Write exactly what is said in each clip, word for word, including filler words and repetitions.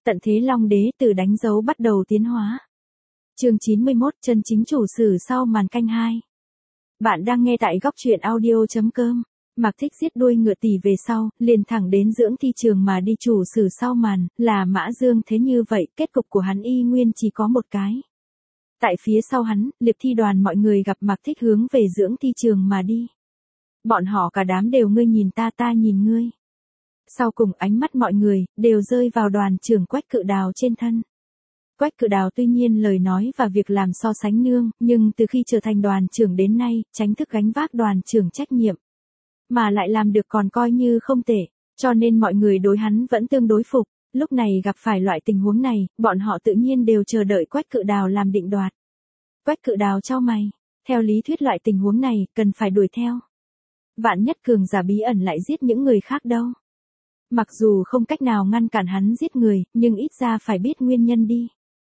Tận thế Long Đế từ đánh dấu bắt đầu tiến hóa. Chương chín mươi mốt, chân chính chủ sử sau màn canh hai. Bạn đang nghe tại góc truyện audio chấm com. Mạc Thích giết đuôi ngựa tỷ về sau, liền thẳng đến dưỡng thi trường mà đi. Chủ sử sau màn, là Mã Dương. Thế như vậy, kết cục của hắn y nguyên chỉ có một cái. Tại phía sau hắn, liệp thi đoàn mọi người gặp Mạc Thích hướng về dưỡng thi trường mà đi. Bọn họ cả đám đều ngươi nhìn ta ta nhìn ngươi. Sau cùng ánh mắt mọi người, đều rơi vào đoàn trưởng Quách Cự Đào trên thân. Quách Cự Đào tuy nhiên lời nói và việc làm so sánh nương, nhưng từ khi trở thành đoàn trưởng đến nay, tránh thức gánh vác đoàn trưởng trách nhiệm. Mà lại làm được còn coi như không tệ, cho nên mọi người đối hắn vẫn tương đối phục. Lúc này gặp phải loại tình huống này, bọn họ tự nhiên đều chờ đợi Quách Cự Đào làm định đoạt. Quách Cự Đào chau mày, theo lý thuyết loại tình huống này, cần phải đuổi theo. Vạn nhất cường giả bí ẩn lại giết những người khác đâu. Mặc dù không cách nào ngăn cản hắn giết người, nhưng ít ra phải biết nguyên nhân đi.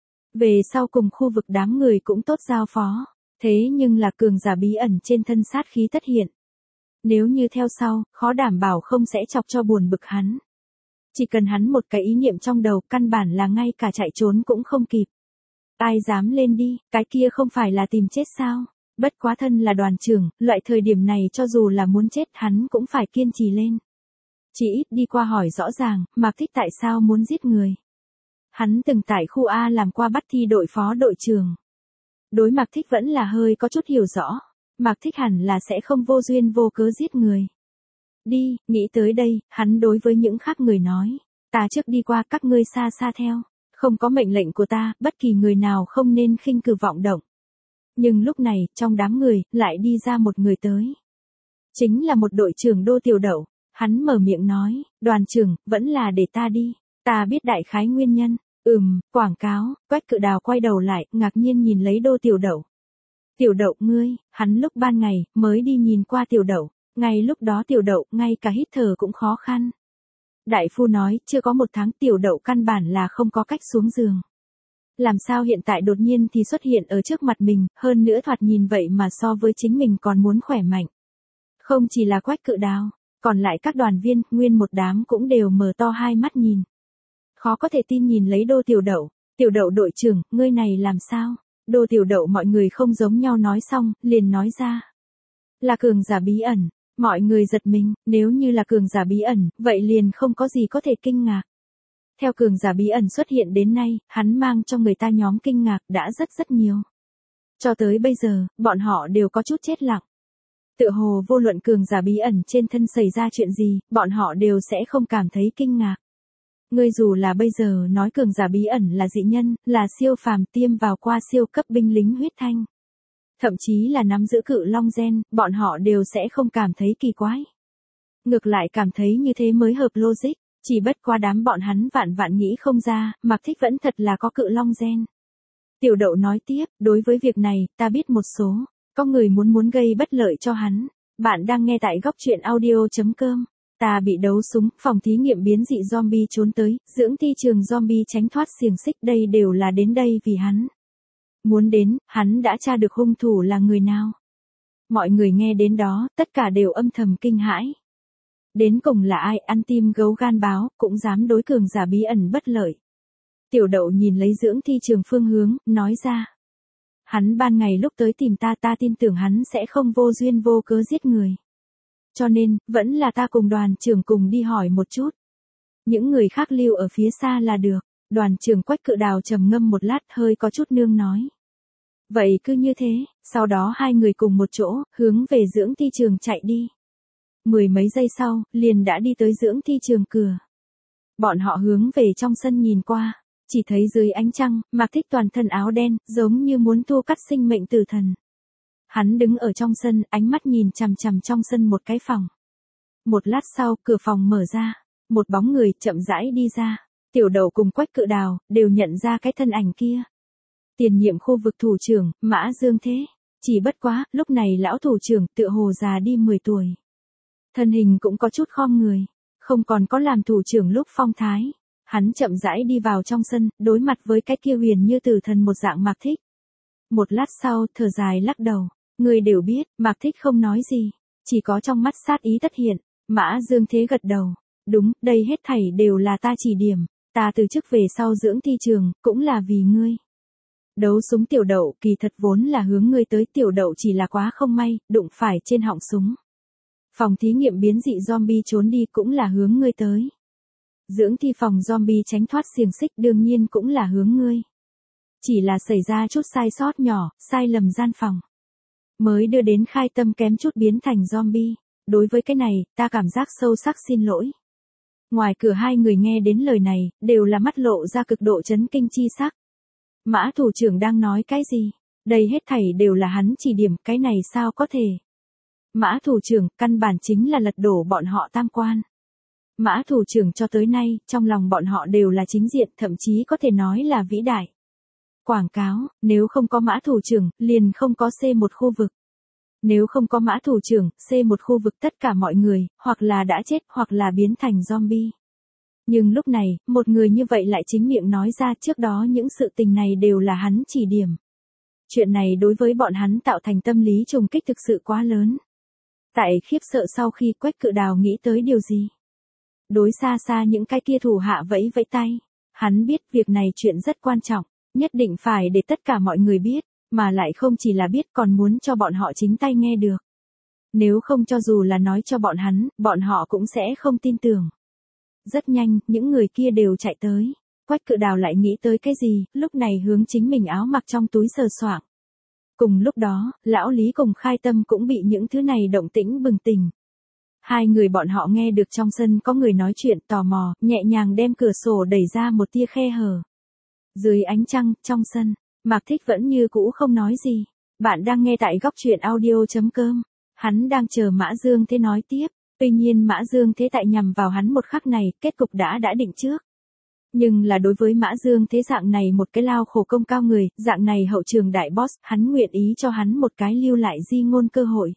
Về sau cùng khu vực đám người cũng tốt giao phó, thế nhưng là cường giả bí ẩn trên thân sát khí tất hiện. Nếu như theo sau, khó đảm bảo không sẽ chọc cho buồn bực hắn. Chỉ cần hắn một cái ý niệm trong đầu, căn bản là ngay cả chạy trốn cũng không kịp. Ai dám lên đi, cái kia không phải là tìm chết sao? Bất quá thân là đoàn trưởng, loại thời điểm này cho dù là muốn chết hắn cũng phải kiên trì lên. Chỉ ít đi qua hỏi rõ ràng, Mạc Thích tại sao muốn giết người. Hắn từng tại khu A làm qua bắt thi đội phó đội trưởng. Đối Mạc Thích vẫn là hơi có chút hiểu rõ. Mạc Thích hẳn là sẽ không vô duyên vô cớ giết người. Đi, nghĩ tới đây, hắn đối với những khác người nói. Ta trước đi qua, các ngươi xa xa theo. Không có mệnh lệnh của ta, bất kỳ người nào không nên khinh cử vọng động. Nhưng lúc này, trong đám người, lại đi ra một người tới. Chính là một đội trưởng Đô Tiểu Đậu. Hắn mở miệng nói, đoàn trưởng, vẫn là để ta đi. Ta biết đại khái nguyên nhân. Ừm, quảng cáo. Quách Cự Đào quay đầu lại, ngạc nhiên nhìn lấy Đô Tiểu Đậu. Tiểu Đậu ngươi, hắn lúc ban ngày, mới đi nhìn qua Tiểu Đậu. Ngay lúc đó Tiểu Đậu, ngay cả hít thở cũng khó khăn. Đại phu nói, chưa có một tháng Tiểu Đậu căn bản là không có cách xuống giường. Làm sao hiện tại đột nhiên thì xuất hiện ở trước mặt mình, hơn nữa thoạt nhìn vậy mà so với chính mình còn muốn khỏe mạnh. Không chỉ là Quách Cự Đào, còn lại các đoàn viên, nguyên một đám cũng đều mở to hai mắt nhìn. Khó có thể tin nhìn lấy Đô Tiểu Đậu. Tiểu Đậu đội trưởng, ngươi này làm sao? Đô Tiểu Đậu mọi người không giống nhau nói xong, liền nói ra. Là cường giả bí ẩn. Mọi người giật mình, nếu như là cường giả bí ẩn, vậy liền không có gì có thể kinh ngạc. Theo cường giả bí ẩn xuất hiện đến nay, hắn mang cho người ta nhóm kinh ngạc đã rất rất nhiều. Cho tới bây giờ, bọn họ đều có chút chết lặng. Tựa hồ vô luận cường giả bí ẩn trên thân xảy ra chuyện gì, bọn họ đều sẽ không cảm thấy kinh ngạc. Ngươi dù là bây giờ nói cường giả bí ẩn là dị nhân, là siêu phàm tiêm vào qua siêu cấp binh lính huyết thanh. Thậm chí là nắm giữ cự long gen, bọn họ đều sẽ không cảm thấy kỳ quái. Ngược lại cảm thấy như thế mới hợp logic, chỉ bất qua đám bọn hắn vạn vạn nghĩ không ra, Mạc Thích vẫn thật là có cự long gen. Tiểu Đậu nói tiếp, đối với việc này, ta biết một số, có người muốn muốn gây bất lợi cho hắn. Bạn đang nghe tại góc truyện audio chấm com. Ta bị đấu súng, phòng thí nghiệm biến dị zombie trốn tới, dưỡng thi trường zombie tránh thoát xiềng xích, đây đều là đến đây vì hắn. Muốn đến, hắn đã tra được hung thủ là người nào. Mọi người nghe đến đó, tất cả đều âm thầm kinh hãi. Đến cùng là ai ăn tim gấu gan báo, cũng dám đối cường giả bí ẩn bất lợi. Tiểu Đậu nhìn lấy dưỡng thi trường phương hướng, nói ra. Hắn ban ngày lúc tới tìm ta ta tin tưởng hắn sẽ không vô duyên vô cớ giết người. Cho nên, vẫn là ta cùng đoàn trưởng cùng đi hỏi một chút. Những người khác lưu ở phía xa là được. Đoàn trưởng Quách Cự Đào trầm ngâm một lát hơi có chút nương nói. Vậy cứ như thế, sau đó hai người cùng một chỗ, hướng về dưỡng thi trường chạy đi. Mười mấy giây sau, liền đã đi tới dưỡng thi trường cửa. Bọn họ hướng về trong sân nhìn qua, chỉ thấy dưới ánh trăng, Mạc Thích toàn thân áo đen, giống như muốn thu cắt sinh mệnh tử thần. Hắn đứng ở trong sân, ánh mắt nhìn chằm chằm trong sân một cái phòng. Một lát sau, cửa phòng mở ra, một bóng người chậm rãi đi ra. Tiểu Đậu cùng Quách Cự Đào, đều nhận ra cái thân ảnh kia. Tiền nhiệm khu vực thủ trưởng, Mã Dương thế. Chỉ bất quá, lúc này lão thủ trưởng tựa hồ già đi mười tuổi. Thân hình cũng có chút khom người, không còn có làm thủ trưởng lúc phong thái. Hắn chậm rãi đi vào trong sân, đối mặt với cái kia huyền như tử thần một dạng Mạc Thích. Một lát sau, thở dài lắc đầu. Người đều biết, Mạc Thích không nói gì, chỉ có trong mắt sát ý tất hiện. Mã Dương thế gật đầu. Đúng, đây hết thảy đều là ta chỉ điểm. Ta từ chức về sau dưỡng thi trường, cũng là vì ngươi. Đấu súng tiểu đậu kỳ thật vốn là hướng ngươi tới, tiểu đậu chỉ là quá không may, đụng phải trên họng súng. Phòng thí nghiệm biến dị zombie trốn đi cũng là hướng ngươi tới. Dưỡng thi phòng zombie tránh thoát xiềng xích đương nhiên cũng là hướng ngươi. Chỉ là xảy ra chút sai sót nhỏ, sai lầm gian phòng. Mới đưa đến khai tâm kém chút biến thành zombie. Đối với cái này, ta cảm giác sâu sắc xin lỗi. Ngoài cửa hai người nghe đến lời này, đều là mắt lộ ra cực độ chấn kinh chi sắc. Mã thủ trưởng đang nói cái gì? Đây hết thảy đều là hắn chỉ điểm, cái này sao có thể? Mã thủ trưởng, căn bản chính là lật đổ bọn họ tam quan. Mã thủ trưởng cho tới nay, trong lòng bọn họ đều là chính diện, thậm chí có thể nói là vĩ đại. Quảng cáo, nếu không có mã thủ trưởng, liền không có xê một khu vực. Nếu không có mã thủ trưởng, xê một khu vực tất cả mọi người, hoặc là đã chết, hoặc là biến thành zombie. Nhưng lúc này, một người như vậy lại chính miệng nói ra trước đó những sự tình này đều là hắn chỉ điểm. Chuyện này đối với bọn hắn tạo thành tâm lý trùng kích thực sự quá lớn. Tại khiếp sợ sau khi Quách Cự Đào nghĩ tới điều gì? Đối xa xa những cái kia thủ hạ vẫy vẫy tay. Hắn biết việc này chuyện rất quan trọng, nhất định phải để tất cả mọi người biết, mà lại không chỉ là biết còn muốn cho bọn họ chính tay nghe được. Nếu không cho dù là nói cho bọn hắn, bọn họ cũng sẽ không tin tưởng. Rất nhanh, những người kia đều chạy tới. Quách Cự Đào lại nghĩ tới cái gì, lúc này hướng chính mình áo mặc trong túi sờ soạng. Cùng lúc đó, lão Lý cùng Khai Tâm cũng bị những thứ này động tĩnh bừng tỉnh. Hai người bọn họ nghe được trong sân có người nói chuyện tò mò, nhẹ nhàng đem cửa sổ đẩy ra một tia khe hở. Dưới ánh trăng, trong sân, Mạc Thích vẫn như cũ không nói gì. Bạn đang nghe tại góc truyện audio chấm com. Hắn đang chờ Mã Dương Thế nói tiếp. Tuy nhiên Mã Dương Thế tại nhằm vào hắn một khắc này, kết cục đã đã định trước. Nhưng là đối với Mã Dương Thế dạng này một cái lao khổ công cao người, dạng này hậu trường đại boss, hắn nguyện ý cho hắn một cái lưu lại di ngôn cơ hội.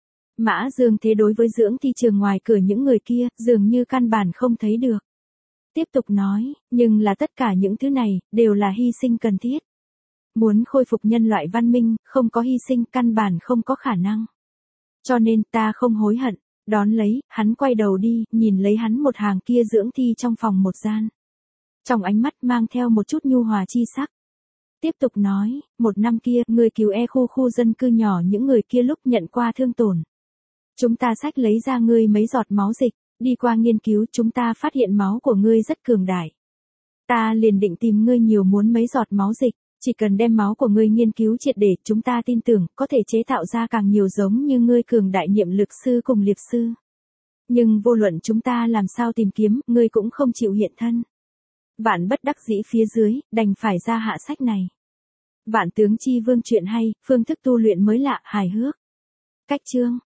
Mã Dương Thế đối với dưỡng thi trường ngoài cửa những người kia, dường như căn bản không thấy được. Tiếp tục nói, nhưng là tất cả những thứ này, đều là hy sinh cần thiết. Muốn khôi phục nhân loại văn minh, không có hy sinh căn bản không có khả năng. Cho nên ta không hối hận. Đón lấy, hắn quay đầu đi, nhìn lấy hắn một hàng kia dưỡng thi trong phòng một gian. Trong ánh mắt mang theo một chút nhu hòa chi sắc. Tiếp tục nói, một năm kia, người cứu e khu khu dân cư nhỏ những người kia lúc nhận qua thương tổn. Chúng ta xách lấy ra ngươi mấy giọt máu dịch, đi qua nghiên cứu chúng ta phát hiện máu của ngươi rất cường đại. Ta liền định tìm ngươi nhiều muốn mấy giọt máu dịch, chỉ cần đem máu của ngươi nghiên cứu triệt để, chúng ta tin tưởng có thể chế tạo ra càng nhiều giống như ngươi cường đại niệm lực sư cùng liệp sư. Nhưng vô luận chúng ta làm sao tìm kiếm, ngươi cũng không chịu hiện thân. Vạn bất đắc dĩ phía dưới, đành phải ra hạ sách này. Vạn tướng chi vương chuyện hay, phương thức tu luyện mới lạ, hài hước. Cách chương